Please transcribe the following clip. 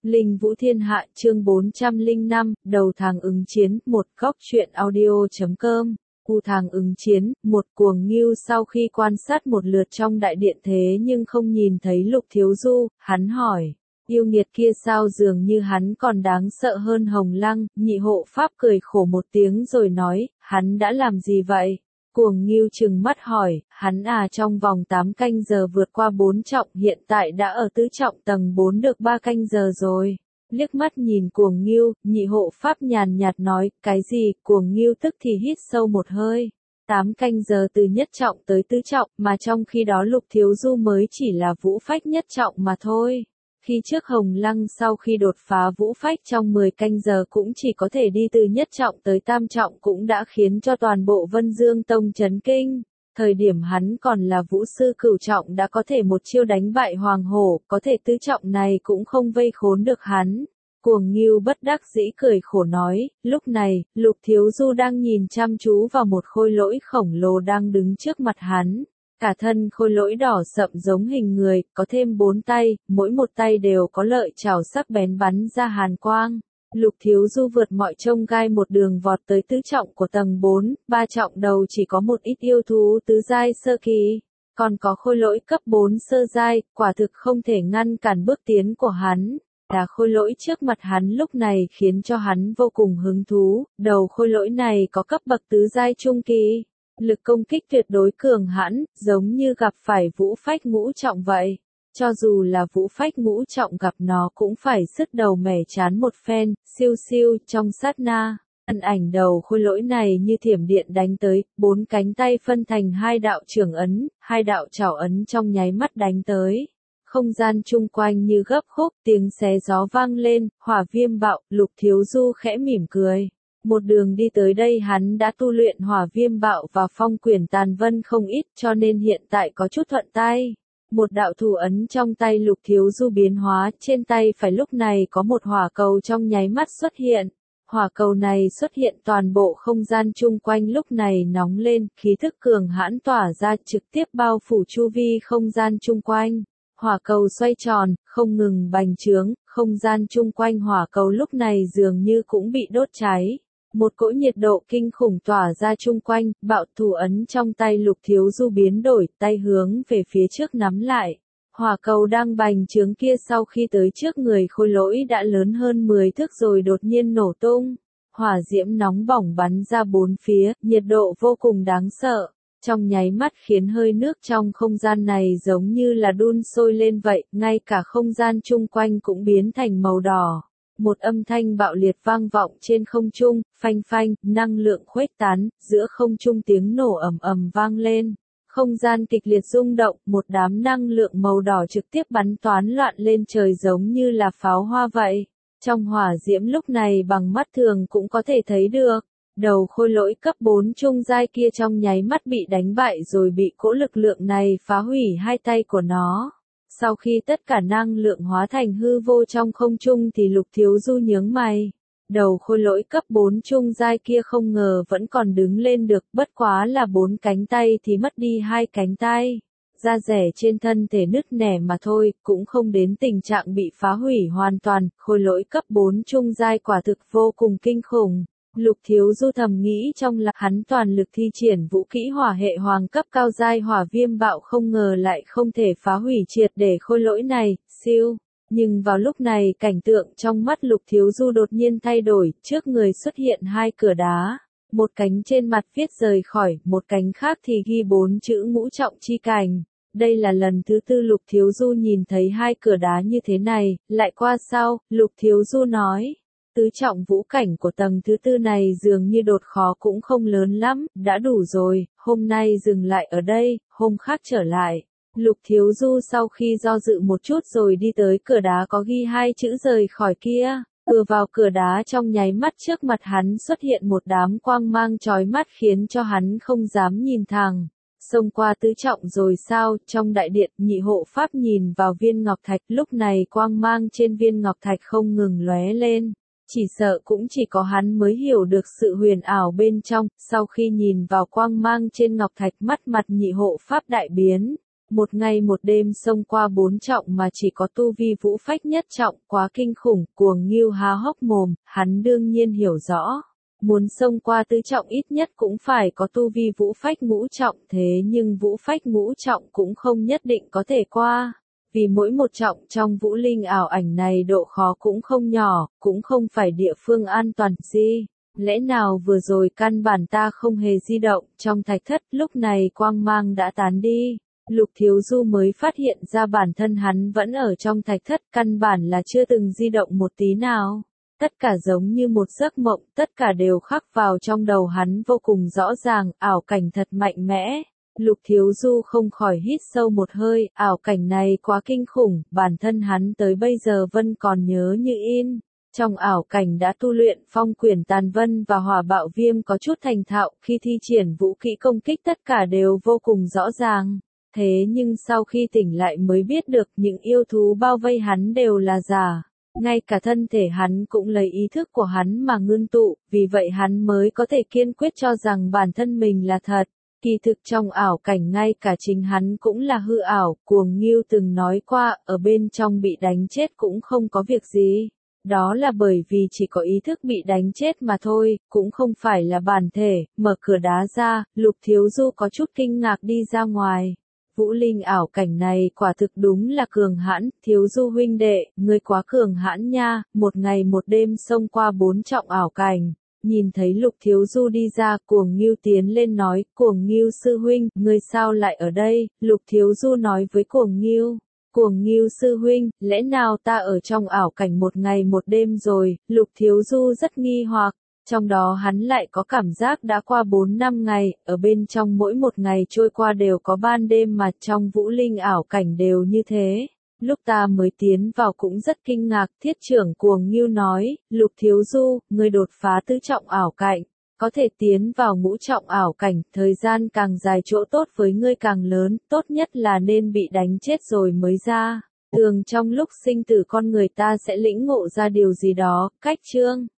Linh Vũ Thiên Hạ chương 405, đầu tháng ứng chiến, một góc truyện audio.com. Tháng ứng chiến, một cuồng ngưu sau khi quan sát một lượt trong đại điện thế nhưng không nhìn thấy Lục Thiếu Du, hắn hỏi. Yêu nghiệt kia sao dường như hắn còn đáng sợ hơn Hồng Lăng, nhị hộ pháp cười khổ một tiếng rồi nói, hắn đã làm gì vậy? Cuồng ngưu trừng mắt hỏi, hắn trong vòng 8 canh giờ vượt qua 4 trọng hiện tại đã ở tứ trọng tầng 4 được 3 canh giờ rồi. Liếc mắt nhìn cuồng ngưu, nhị hộ pháp nhàn nhạt nói, cái gì, cuồng ngưu tức thì hít sâu một hơi. 8 canh giờ từ nhất trọng tới tứ trọng mà trong khi đó Lục Thiếu Du mới chỉ là vũ phách nhất trọng mà thôi. Khi trước Hồng Lăng sau khi đột phá vũ phách trong 10 canh giờ cũng chỉ có thể đi từ nhất trọng tới tam trọng cũng đã khiến cho toàn bộ Vân Dương Tông chấn kinh. Thời điểm hắn còn là vũ sư cửu trọng đã có thể một chiêu đánh bại Hoàng Hổ, có thể tứ trọng này cũng không vây khốn được hắn. Cuồng ngưu bất đắc dĩ cười khổ nói, lúc này, Lục Thiếu Du đang nhìn chăm chú vào một khôi lỗi khổng lồ đang đứng trước mặt hắn. Cả thân khôi lỗi đỏ sậm giống hình người, có thêm 4 tay, mỗi một tay đều có lợi chảo sắc bén bắn ra hàn quang. Lục Thiếu Du vượt mọi chông gai một đường vọt tới tứ trọng của tầng 4, 3 trọng đầu chỉ có một ít yêu thú tứ giai sơ kỳ, còn có khôi lỗi cấp 4 sơ giai, quả thực không thể ngăn cản bước tiến của hắn. Là khôi lỗi trước mặt hắn lúc này khiến cho hắn vô cùng hứng thú, đầu khôi lỗi này có cấp bậc tứ giai trung kỳ. Lực công kích tuyệt đối cường hãn, giống như gặp phải vũ phách ngũ trọng vậy. Cho dù là vũ phách ngũ trọng gặp nó cũng phải sứt đầu mẻ chán một phen, siêu siêu trong sát na. Thân ảnh đầu khôi lỗi này như thiểm điện đánh tới, 4 cánh tay phân thành 2 đạo trưởng ấn, 2 đạo trảo ấn trong nháy mắt đánh tới. Không gian chung quanh như gấp khúc, tiếng xé gió vang lên, hỏa viêm bạo, Lục Thiếu Du khẽ mỉm cười. Một đường đi tới đây hắn đã tu luyện hỏa viêm bạo và phong quyển tàn vân không ít cho nên hiện tại có chút thuận tay. Một đạo thủ ấn trong tay Lục Thiếu Du biến hóa, trên tay phải lúc này có một hỏa cầu trong nháy mắt xuất hiện. Hỏa cầu này xuất hiện toàn bộ không gian chung quanh lúc này nóng lên, khí thức cường hãn tỏa ra trực tiếp bao phủ chu vi không gian chung quanh. Hỏa cầu xoay tròn, không ngừng bành trướng, không gian chung quanh hỏa cầu lúc này dường như cũng bị đốt cháy. Một cỗ nhiệt độ kinh khủng tỏa ra chung quanh, bạo thủ ấn trong tay Lục Thiếu Du biến đổi, tay hướng về phía trước nắm lại. Hỏa cầu đang bành trướng kia sau khi tới trước người khôi lỗi đã lớn hơn 10 thước rồi đột nhiên nổ tung. Hỏa diễm nóng bỏng bắn ra bốn phía, nhiệt độ vô cùng đáng sợ. Trong nháy mắt khiến hơi nước trong không gian này giống như là đun sôi lên vậy, ngay cả không gian chung quanh cũng biến thành màu đỏ. Một âm thanh bạo liệt vang vọng trên không trung, phanh phanh, năng lượng khuếch tán, giữa không trung tiếng nổ ầm ầm vang lên. Không gian kịch liệt rung động, một đám năng lượng màu đỏ trực tiếp bắn toán loạn lên trời giống như là pháo hoa vậy. Trong hỏa diễm lúc này bằng mắt thường cũng có thể thấy được. Đầu khôi lỗi cấp 4 trung giai kia trong nháy mắt bị đánh bại rồi bị cỗ lực lượng này phá hủy hai tay của nó. Sau khi tất cả năng lượng hóa thành hư vô trong không trung thì Lục Thiếu Du nhướng mày. Đầu khôi lỗi cấp 4 trung giai kia không ngờ vẫn còn đứng lên được, bất quá là 4 cánh tay thì mất đi 2 cánh tay. Da rẻ trên thân thể nứt nẻ mà thôi, cũng không đến tình trạng bị phá hủy hoàn toàn, khôi lỗi cấp 4 trung giai quả thực vô cùng kinh khủng. Lục Thiếu Du thầm nghĩ trong là hắn toàn lực thi triển vũ kỹ hỏa hệ hoàng cấp cao giai hỏa viêm bạo không ngờ lại không thể phá hủy triệt để khôi lỗi này, siêu. Nhưng vào lúc này cảnh tượng trong mắt Lục Thiếu Du đột nhiên thay đổi, trước người xuất hiện 2 cửa đá. Một cánh trên mặt viết rời khỏi, một cánh khác thì ghi 4 chữ ngũ trọng chi cảnh. Đây là lần thứ 4 Lục Thiếu Du nhìn thấy 2 cửa đá như thế này, lại qua sau, Lục Thiếu Du nói. Tứ trọng vũ cảnh của tầng thứ 4 này dường như đột khó cũng không lớn lắm, đã đủ rồi, hôm nay dừng lại ở đây, hôm khác trở lại. Lục Thiếu Du sau khi do dự một chút rồi đi tới cửa đá có ghi 2 chữ rời khỏi kia, vừa vào cửa đá trong nháy mắt trước mặt hắn xuất hiện một đám quang mang chói mắt khiến cho hắn không dám nhìn thẳng. Xông qua tứ trọng rồi sao, trong đại điện nhị hộ pháp nhìn vào viên ngọc thạch lúc này quang mang trên viên ngọc thạch không ngừng lóe lên. Chỉ sợ cũng chỉ có hắn mới hiểu được sự huyền ảo bên trong, sau khi nhìn vào quang mang trên ngọc thạch mắt mặt nhị hộ pháp đại biến. Một ngày một đêm xông qua 4 trọng mà chỉ có tu vi vũ phách nhất trọng, quá kinh khủng. Cuồng Ngưu há hốc mồm, hắn đương nhiên hiểu rõ. Muốn xông qua tứ trọng ít nhất cũng phải có tu vi vũ phách ngũ trọng, thế nhưng vũ phách ngũ trọng cũng không nhất định có thể qua. Vì mỗi một trọng trong vũ linh ảo ảnh này độ khó cũng không nhỏ, cũng không phải địa phương an toàn gì. Lẽ nào vừa rồi căn bản ta không hề di động, trong thạch thất lúc này quang mang đã tán đi. Lục Thiếu Du mới phát hiện ra bản thân hắn vẫn ở trong thạch thất, căn bản là chưa từng di động một tí nào. Tất cả giống như một giấc mộng, tất cả đều khắc vào trong đầu hắn vô cùng rõ ràng, ảo cảnh thật mạnh mẽ. Lục Thiếu Du không khỏi hít sâu một hơi, ảo cảnh này quá kinh khủng, bản thân hắn tới bây giờ vẫn còn nhớ như in. Trong ảo cảnh đã tu luyện phong quyển tàn vân và hỏa bạo viêm có chút thành thạo, khi thi triển vũ kỹ công kích tất cả đều vô cùng rõ ràng. Thế nhưng sau khi tỉnh lại mới biết được những yêu thú bao vây hắn đều là giả. Ngay cả thân thể hắn cũng lấy ý thức của hắn mà ngưng tụ, vì vậy hắn mới có thể kiên quyết cho rằng bản thân mình là thật. Kỳ thực trong ảo cảnh ngay cả chính hắn cũng là hư ảo, Cuồng Ngưu từng nói qua, ở bên trong bị đánh chết cũng không có việc gì. Đó là bởi vì chỉ có ý thức bị đánh chết mà thôi, cũng không phải là bản thể. Mở cửa đá ra, Lục Thiếu Du có chút kinh ngạc đi ra ngoài. Vũ linh ảo cảnh này quả thực đúng là cường hãn, Thiếu Du huynh đệ, ngươi quá cường hãn nha, một ngày một đêm xông qua 4 trọng ảo cảnh. Nhìn thấy Lục Thiếu Du đi ra, Cuồng Ngưu tiến lên nói, Cuồng Ngưu sư huynh, ngươi sao lại ở đây? Lục Thiếu Du nói với Cuồng Ngưu. Cuồng Ngưu sư huynh, lẽ nào ta ở trong ảo cảnh một ngày một đêm rồi? Lục Thiếu Du rất nghi hoặc. Trong đó hắn lại có cảm giác đã qua 4 năm ngày, ở bên trong mỗi một ngày trôi qua đều có ban đêm mà trong vũ linh ảo cảnh đều như thế. Lúc ta mới tiến vào cũng rất kinh ngạc, thiết trưởng Cuồng Ngưu nói, Lục Thiếu Du, ngươi đột phá tứ trọng ảo cảnh, có thể tiến vào ngũ trọng ảo cảnh, thời gian càng dài chỗ tốt với ngươi càng lớn, tốt nhất là nên bị đánh chết rồi mới ra. Thường trong lúc sinh tử con người ta sẽ lĩnh ngộ ra điều gì đó, cách chương.